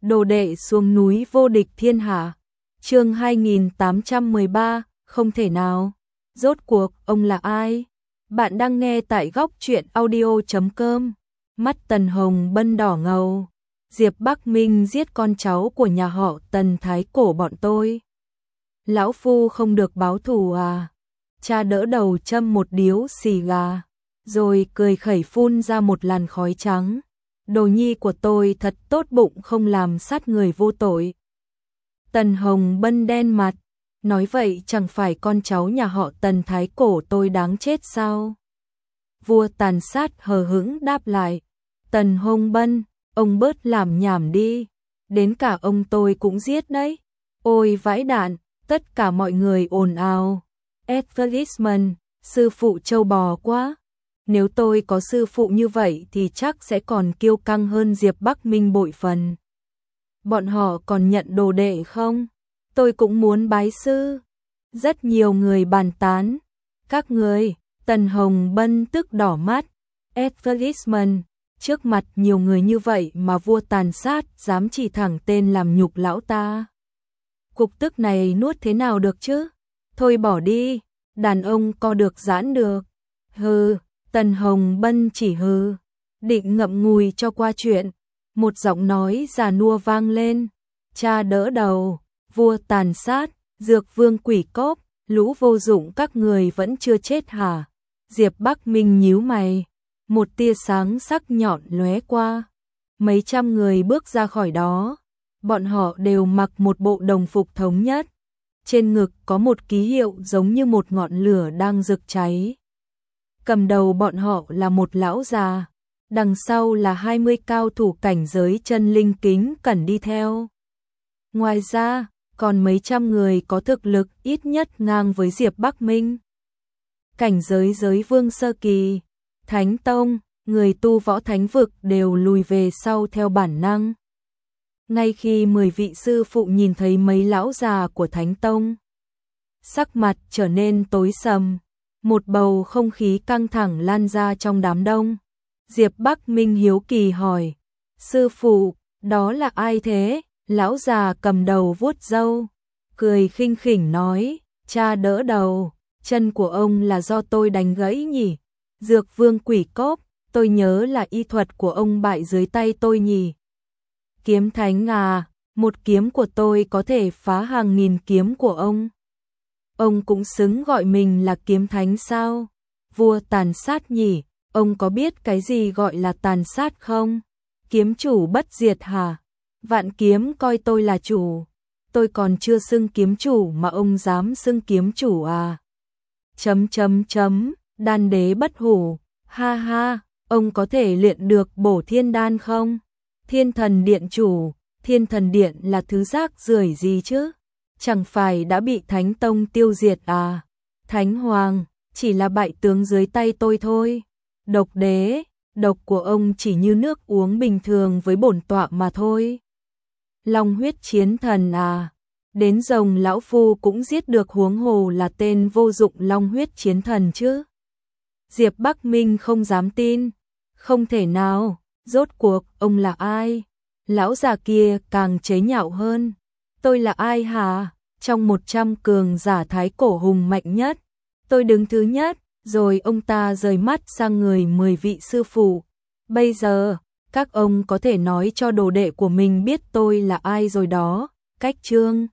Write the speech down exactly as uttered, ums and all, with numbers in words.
Đồ đệ xuống núi vô địch thiên hạ. Chương hai nghìn tám trăm mười ba, không thể nào. Rốt cuộc ông là ai? Bạn đang nghe tại góc truyện audio chấm com. Mắt Tần Hồng Bân đỏ ngầu. Diệp Bắc Minh giết con cháu của nhà họ Tần thái cổ bọn tôi. Lão phu không được báo thù à? Cha đỡ đầu châm một điếu xì gà, rồi cười khẩy phun ra một làn khói trắng. Đồ nhi của tôi thật tốt bụng, không làm sát người vô tội. Tần Hồng Bân đen mặt, nói vậy chẳng phải con cháu nhà họ Tần thái cổ tôi đáng chết sao? Vua tàn sát hờ hững đáp lại, Tần Hồng Bân, ông bớt làm nhảm đi, đến cả ông tôi cũng giết đấy. Ôi vãi đạn, tất cả mọi người ồn ào. Advertisement, sư phụ trâu bò quá. Nếu tôi có sư phụ như vậy thì chắc sẽ còn kiêu căng hơn Diệp Bắc Minh bội phần. Bọn họ còn nhận đồ đệ không? Tôi cũng muốn bái sư. Rất nhiều người bàn tán. Các người, Tần Hồng Bân tức đỏ mắt. Advertisement, trước mặt nhiều người như vậy mà vua tàn sát dám chỉ thẳng tên làm nhục lão ta. Cục tức này nuốt thế nào được chứ? Thôi bỏ đi, đàn ông co được giãn được. Hừ. Tần Hồng Bân chỉ hừ, định ngậm ngùi cho qua chuyện. Một giọng nói già nua vang lên, cha đỡ đầu, vua tàn sát, dược vương quỷ cốc, lũ vô dụng các người vẫn chưa chết hả? Diệp Bắc Minh nhíu mày, một tia sáng sắc nhọn lóe qua. Mấy trăm người bước ra khỏi đó, bọn họ đều mặc một bộ đồng phục thống nhất. Trên ngực có một ký hiệu giống như một ngọn lửa đang rực cháy. Cầm đầu bọn họ là một lão già, đằng sau là hai mươi cao thủ cảnh giới chân linh kính cẩn đi theo. Ngoài ra, còn mấy trăm người có thực lực ít nhất ngang với Diệp Bắc Minh. Cảnh giới giới vương sơ kỳ, Thánh Tông, người tu võ thánh vực đều lùi về sau theo bản năng. Ngay khi mười vị sư phụ nhìn thấy mấy lão già của Thánh Tông, sắc mặt trở nên tối sầm. Một bầu không khí căng thẳng lan ra trong đám đông. Diệp Bắc Minh hiếu kỳ hỏi, sư phụ, đó là ai thế? Lão già cầm đầu vuốt râu, cười khinh khỉnh nói, cha đỡ đầu, chân của ông là do tôi đánh gãy nhỉ? Dược vương quỷ cốc, tôi nhớ là y thuật của ông bại dưới tay tôi nhỉ? Kiếm thánh à, một kiếm của tôi có thể phá hàng nghìn kiếm của ông. Ông cũng xứng gọi mình là kiếm thánh sao? Vua tàn sát nhỉ? Ông có biết cái gì gọi là tàn sát không? Kiếm chủ bất diệt hả? Vạn kiếm coi tôi là chủ. Tôi còn chưa xưng kiếm chủ mà ông dám xưng kiếm chủ à? Chấm chấm chấm, đan đế bất hủ. Ha ha, ông có thể luyện được bổ thiên đan không? Thiên thần điện chủ, thiên thần điện là thứ rác rưởi gì chứ? Chẳng phải đã bị Thánh Tông tiêu diệt à? Thánh Hoàng, chỉ là bại tướng dưới tay tôi thôi. Độc đế, độc của ông chỉ như nước uống bình thường với bổn tọa mà thôi. Long huyết chiến thần à? Đến rồng lão phu cũng giết được, huống hồ là tên vô dụng long huyết chiến thần chứ. Diệp Bắc Minh không dám tin. Không thể nào, rốt cuộc ông là ai? Lão già kia càng chế nhạo hơn. Tôi là ai hả? Trong một trăm cường giả thái cổ hùng mạnh nhất, tôi đứng thứ nhất. Rồi ông ta rời mắt sang người mười vị sư phụ. Bây giờ, các ông có thể nói cho đồ đệ của mình biết tôi là ai rồi đó. Cách chương